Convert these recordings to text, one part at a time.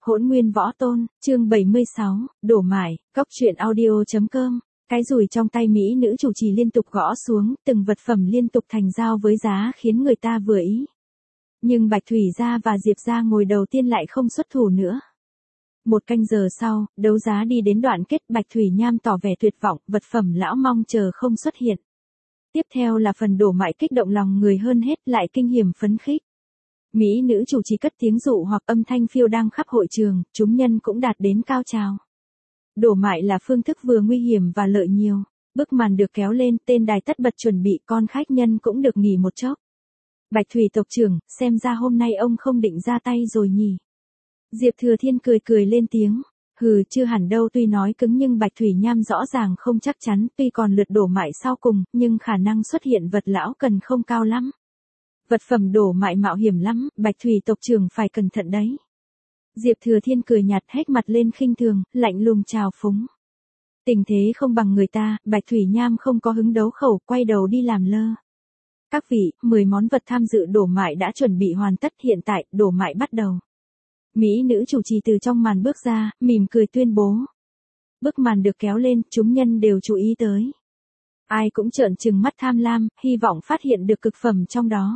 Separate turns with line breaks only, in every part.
Hỗn Nguyên Võ Tôn, chương 76, đổ mải, cóc truyện audio.com. Cái dùi trong tay mỹ nữ chủ trì liên tục gõ xuống, từng vật phẩm liên tục thành giao với giá khiến người ta vừa ý. Nhưng Bạch Thủy gia và Diệp gia ngồi đầu tiên lại không xuất thủ nữa. Một canh giờ sau, đấu giá đi đến đoạn kết, Bạch Thủy Nham tỏ vẻ tuyệt vọng, vật phẩm lão mong chờ không xuất hiện. Tiếp theo là phần đổ mại kích động lòng người hơn hết, lại kinh hiểm phấn khích. Mỹ nữ chủ trì cất tiếng dụ hoặc âm thanh phiêu đang khắp hội trường, chúng nhân cũng đạt đến cao trào. Đổ mại là phương thức vừa nguy hiểm và lợi nhiều. Bức màn được kéo lên, tên đài tất bật chuẩn bị, con khách nhân cũng được nghỉ một chốc. Bạch Thủy tộc trưởng, xem ra hôm nay ông không định ra tay rồi nhỉ? Diệp Thừa Thiên cười cười lên tiếng. Hừ, chưa hẳn đâu, tuy nói cứng nhưng Bạch Thủy Nham rõ ràng không chắc chắn, tuy còn lượt đổ mại sau cùng, nhưng khả năng xuất hiện vật lão cần không cao lắm. Vật phẩm đổ mại mạo hiểm lắm, Bạch Thủy tộc trưởng phải cẩn thận đấy. Diệp Thừa Thiên cười nhạt, hét mặt lên khinh thường, lạnh lùng chào phúng. Tình thế không bằng người ta, Bạch Thủy Nham không có hứng đấu khẩu, quay đầu đi làm lơ. Các vị, 10 món vật tham dự đổ mại đã chuẩn bị hoàn tất, hiện tại, đổ mại bắt đầu. Mỹ nữ chủ trì từ trong màn bước ra, mỉm cười tuyên bố. Bức màn được kéo lên, chúng nhân đều chú ý tới. Ai cũng trợn trừng mắt tham lam, hy vọng phát hiện được cực phẩm trong đó.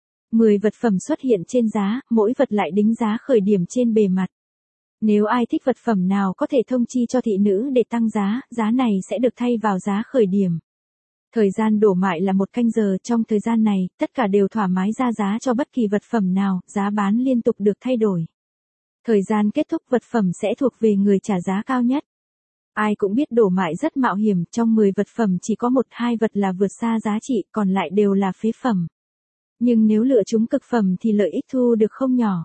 10 vật phẩm xuất hiện trên giá, mỗi vật lại đính giá khởi điểm trên bề mặt. Nếu ai thích vật phẩm nào có thể thông chi cho thị nữ để tăng giá, giá này sẽ được thay vào giá khởi điểm. Thời gian đổ mại là 1 canh giờ, trong thời gian này, tất cả đều thoải mái ra giá cho bất kỳ vật phẩm nào, giá bán liên tục được thay đổi. Thời gian kết thúc vật phẩm sẽ thuộc về người trả giá cao nhất. Ai cũng biết đổ mại rất mạo hiểm, trong 10 vật phẩm chỉ có 1-2 vật là vượt xa giá trị, còn lại đều là phế phẩm. Nhưng nếu lựa chúng cực phẩm thì lợi ích thu được không nhỏ.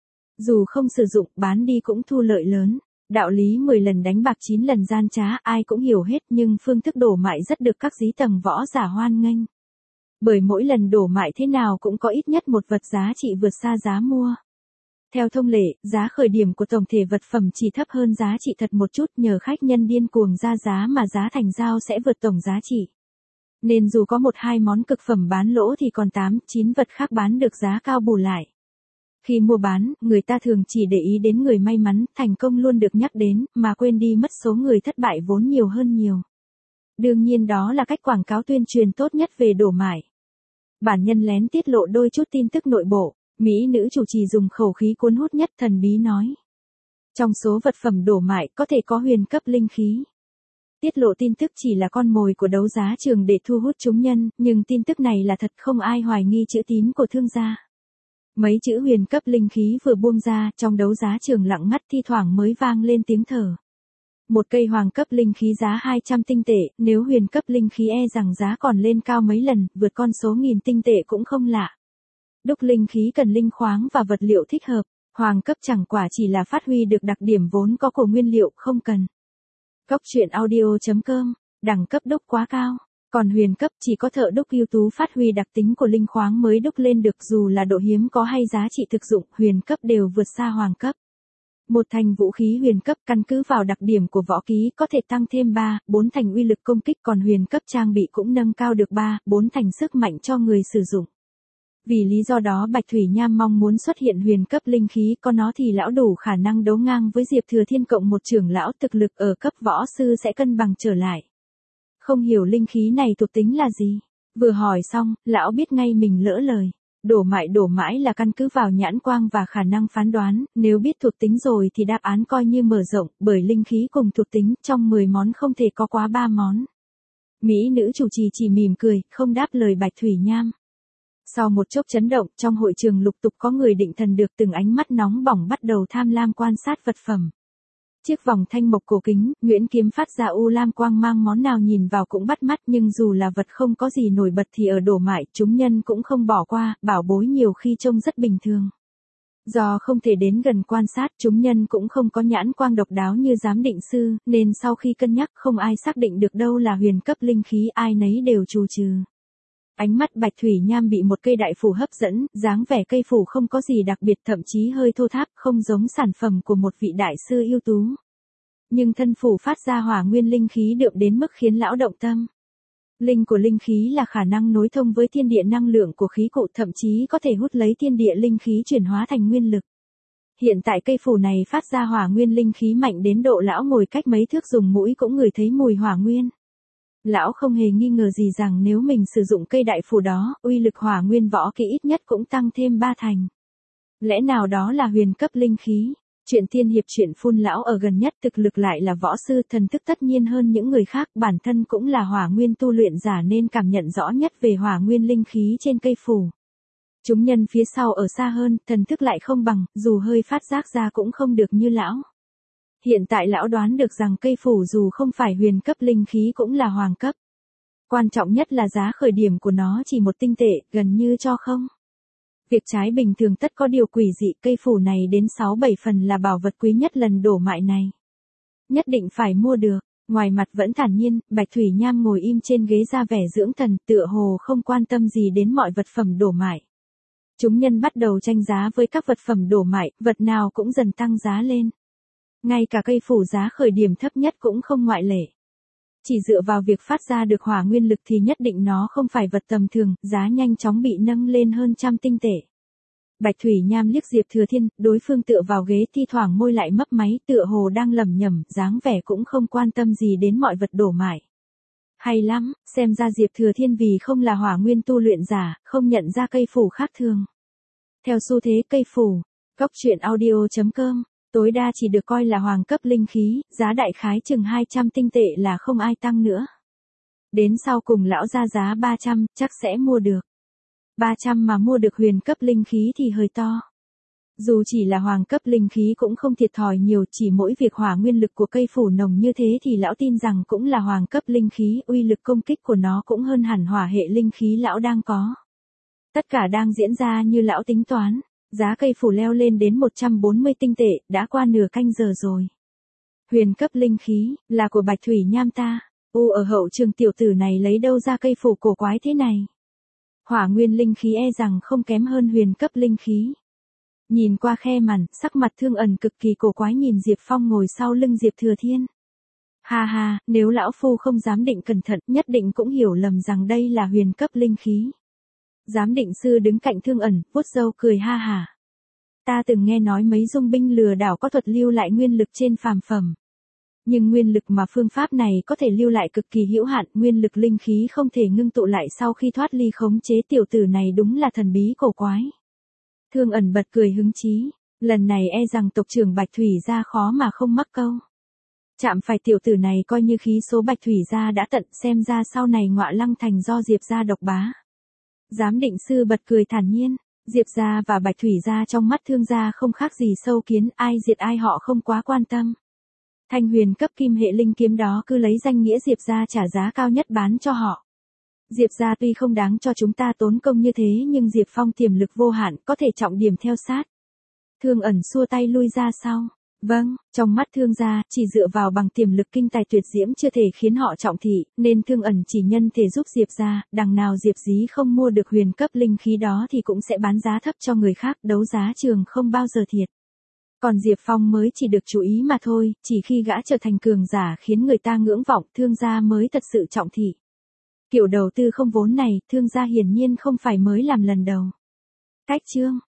Dù không sử dụng, bán đi cũng thu lợi lớn. Đạo lý 10 lần đánh bạc 9 lần gian trá, ai cũng hiểu hết, nhưng phương thức đổ mại rất được các dí tầng võ giả hoan nghênh. Bởi mỗi lần đổ mại thế nào cũng có ít nhất một vật giá trị vượt xa giá mua. Theo thông lệ, giá khởi điểm của tổng thể vật phẩm chỉ thấp hơn giá trị thật một chút, nhờ khách nhân điên cuồng ra giá mà giá thành giao sẽ vượt tổng giá trị. Nên dù có 1-2 món cực phẩm bán lỗ thì còn 8-9 vật khác bán được giá cao bù lại. Khi mua bán, người ta thường chỉ để ý đến người may mắn, thành công luôn được nhắc đến, mà quên đi mất số người thất bại vốn nhiều hơn nhiều. Đương nhiên đó là cách quảng cáo tuyên truyền tốt nhất về đổ mại. Bản nhân lén tiết lộ đôi chút tin tức nội bộ, mỹ nữ chủ trì dùng khẩu khí cuốn hút nhất thần bí nói. Trong số vật phẩm đổ mại có thể có huyền cấp linh khí. Tiết lộ tin tức chỉ là con mồi của đấu giá trường để thu hút chúng nhân, nhưng tin tức này là thật, không ai hoài nghi chữ tín của thương gia. Mấy chữ huyền cấp linh khí vừa buông ra, trong đấu giá trường lặng ngắt, thi thoảng mới vang lên tiếng thở. Một cây hoàng cấp linh khí giá 200 tinh tệ, nếu huyền cấp linh khí e rằng giá còn lên cao mấy lần, vượt con số 1000 tinh tệ cũng không lạ. Đúc linh khí cần linh khoáng và vật liệu thích hợp, hoàng cấp chẳng quả chỉ là phát huy được đặc điểm vốn có của nguyên liệu, không cần. Cóc truyện audio.com, đẳng cấp đúc quá cao, còn huyền cấp chỉ có thợ đúc ưu tú phát huy đặc tính của linh khoáng mới đúc lên được, dù là độ hiếm có hay giá trị thực dụng, huyền cấp đều vượt xa hoàng cấp. Một thành vũ khí huyền cấp căn cứ vào đặc điểm của võ ký có thể tăng thêm 3-4 thành uy lực công kích, còn huyền cấp trang bị cũng nâng cao được 3-4 thành sức mạnh cho người sử dụng. Vì lý do đó Bạch Thủy Nham mong muốn xuất hiện huyền cấp linh khí, có nó thì lão đủ khả năng đấu ngang với Diệp Thừa Thiên cộng một trưởng lão thực lực ở cấp võ sư sẽ cân bằng trở lại. Không hiểu linh khí này thuộc tính là gì? Vừa hỏi xong, lão biết ngay mình lỡ lời. Đổ mãi là căn cứ vào nhãn quang và khả năng phán đoán, nếu biết thuộc tính rồi thì đáp án coi như mở rộng, bởi linh khí cùng thuộc tính, trong 10 món không thể có quá 3 món. Mỹ nữ chủ trì chỉ mỉm cười, không đáp lời Bạch Thủy Nham. Sau một chốc chấn động, trong hội trường lục tục có người định thần được, từng ánh mắt nóng bỏng bắt đầu tham lam quan sát vật phẩm. Chiếc vòng thanh mộc cổ kính, nhuyễn kiếm phát ra u lam quang mang, món nào nhìn vào cũng bắt mắt, nhưng dù là vật không có gì nổi bật thì ở đổ mại, chúng nhân cũng không bỏ qua, bảo bối nhiều khi trông rất bình thường. Do không thể đến gần quan sát, chúng nhân cũng không có nhãn quang độc đáo như giám định sư, nên sau khi cân nhắc không ai xác định được đâu là huyền cấp linh khí, ai nấy đều trù trừ. Ánh mắt Bạch Thủy Nham bị một cây đại phủ hấp dẫn, dáng vẻ cây phủ không có gì đặc biệt, thậm chí hơi thô tháp, không giống sản phẩm của một vị đại sư ưu tú. Nhưng thân phủ phát ra hỏa nguyên linh khí đượm đến mức khiến lão động tâm. Linh của linh khí là khả năng nối thông với thiên địa năng lượng của khí cụ, thậm chí có thể hút lấy thiên địa linh khí chuyển hóa thành nguyên lực. Hiện tại cây phủ này phát ra hỏa nguyên linh khí mạnh đến độ lão ngồi cách mấy thước dùng mũi cũng ngửi thấy mùi hỏa nguyên. Lão không hề nghi ngờ gì rằng nếu mình sử dụng cây đại phủ đó, uy lực hỏa nguyên võ kỹ ít nhất cũng tăng thêm 3 thành. Lẽ nào đó là huyền cấp linh khí? Chuyện tiên hiệp chuyện phun lão ở gần nhất thực lực lại là võ sư thần thức tất nhiên hơn những người khác, bản thân cũng là hỏa nguyên tu luyện giả nên cảm nhận rõ nhất về hỏa nguyên linh khí trên cây phủ. Chúng nhân phía sau ở xa hơn, thần thức lại không bằng, dù hơi phát giác ra cũng không được như lão. Hiện tại lão đoán được rằng cây phủ dù không phải huyền cấp linh khí cũng là hoàng cấp. Quan trọng nhất là giá khởi điểm của nó chỉ 1 tinh tệ, gần như cho không. Việc trái bình thường tất có điều quỷ dị, cây phủ này đến 6-7 phần là bảo vật quý nhất lần đổ mại này. Nhất định phải mua được. Ngoài mặt vẫn thản nhiên, Bạch Thủy Nham ngồi im trên ghế ra vẻ dưỡng thần, tựa hồ không quan tâm gì đến mọi vật phẩm đổ mại. Chúng nhân bắt đầu tranh giá với các vật phẩm đổ mại, vật nào cũng dần tăng giá lên. Ngay cả cây phủ giá khởi điểm thấp nhất cũng không ngoại lệ. Chỉ dựa vào việc phát ra được hỏa nguyên lực thì nhất định nó không phải vật tầm thường, giá nhanh chóng bị nâng lên hơn 100 tinh tệ. Bạch Thủy Nham liếc Diệp Thừa Thiên, đối phương tựa vào ghế thi thoảng môi lại mấp máy, tựa hồ đang lẩm nhẩm, dáng vẻ cũng không quan tâm gì đến mọi vật đổ mại. Hay lắm, xem ra Diệp Thừa Thiên vì không là hỏa nguyên tu luyện giả, không nhận ra cây phủ khác thường. Theo xu thế cây phủ, Góc Truyện Audio.com, tối đa chỉ được coi là hoàng cấp linh khí, giá đại khái chừng 200 tinh tệ là không ai tăng nữa. Đến sau cùng lão ra giá 300, chắc sẽ mua được. 300 mà mua được huyền cấp linh khí thì hơi to. Dù chỉ là hoàng cấp linh khí cũng không thiệt thòi nhiều, chỉ mỗi việc hỏa nguyên lực của cây phủ nồng như thế thì lão tin rằng cũng là hoàng cấp linh khí, uy lực công kích của nó cũng hơn hẳn hỏa hệ linh khí lão đang có. Tất cả đang diễn ra như lão tính toán, giá cây phủ leo lên đến 140 tinh tệ, đã qua nửa canh giờ rồi. Huyền cấp linh khí, là của Bạch Thủy Nham ta, ở hậu trường tiểu tử này lấy đâu ra cây phủ cổ quái thế này. Hỏa nguyên linh khí e rằng không kém hơn huyền cấp linh khí. Nhìn qua khe màn, sắc mặt Thương Ẩn cực kỳ cổ quái nhìn Diệp Phong ngồi sau lưng Diệp Thừa Thiên. Ha ha, nếu lão phu không giám định cẩn thận, nhất định cũng hiểu lầm rằng đây là huyền cấp linh khí. Giám định sư đứng cạnh Thương Ẩn, vuốt râu cười ha hả. Ta từng nghe nói mấy dung binh lừa đảo có thuật lưu lại nguyên lực trên phàm phẩm. Nhưng nguyên lực mà phương pháp này có thể lưu lại cực kỳ hữu hạn, nguyên lực linh khí không thể ngưng tụ lại sau khi thoát ly khống chế, tiểu tử này đúng là thần bí cổ quái. Thương Ẩn bật cười hứng chí, lần này e rằng tộc trưởng Bạch Thủy gia khó mà không mắc câu. Chạm phải tiểu tử này coi như khí số Bạch Thủy gia đã tận, xem ra sau này Ngọa Lăng thành do Diệp gia độc bá. Giám định sư bật cười thản nhiên, Diệp gia và Bạch Thủy gia trong mắt Thương gia không khác gì sâu kiến, ai diệt ai họ không quá quan tâm. Thanh huyền cấp kim hệ linh kiếm đó cứ lấy danh nghĩa Diệp gia trả giá cao nhất bán cho họ. Diệp gia tuy không đáng cho chúng ta tốn công như thế nhưng Diệp Phong tiềm lực vô hạn, có thể trọng điểm theo sát. Thương Ẩn xua tay lui ra sau. Vâng, trong mắt Thương gia, chỉ dựa vào bằng tiềm lực kinh tài tuyệt diễm chưa thể khiến họ trọng thị, nên Thương Ẩn chỉ nhân thể giúp Diệp gia, đằng nào Diệp Dí không mua được huyền cấp linh khí đó thì cũng sẽ bán giá thấp cho người khác, đấu giá trường không bao giờ thiệt. Còn Diệp Phong mới chỉ được chú ý mà thôi, chỉ khi gã trở thành cường giả khiến người ta ngưỡng vọng, Thương gia mới thật sự trọng thị. Kiểu đầu tư không vốn này, Thương gia hiển nhiên không phải mới làm lần đầu. Cách chương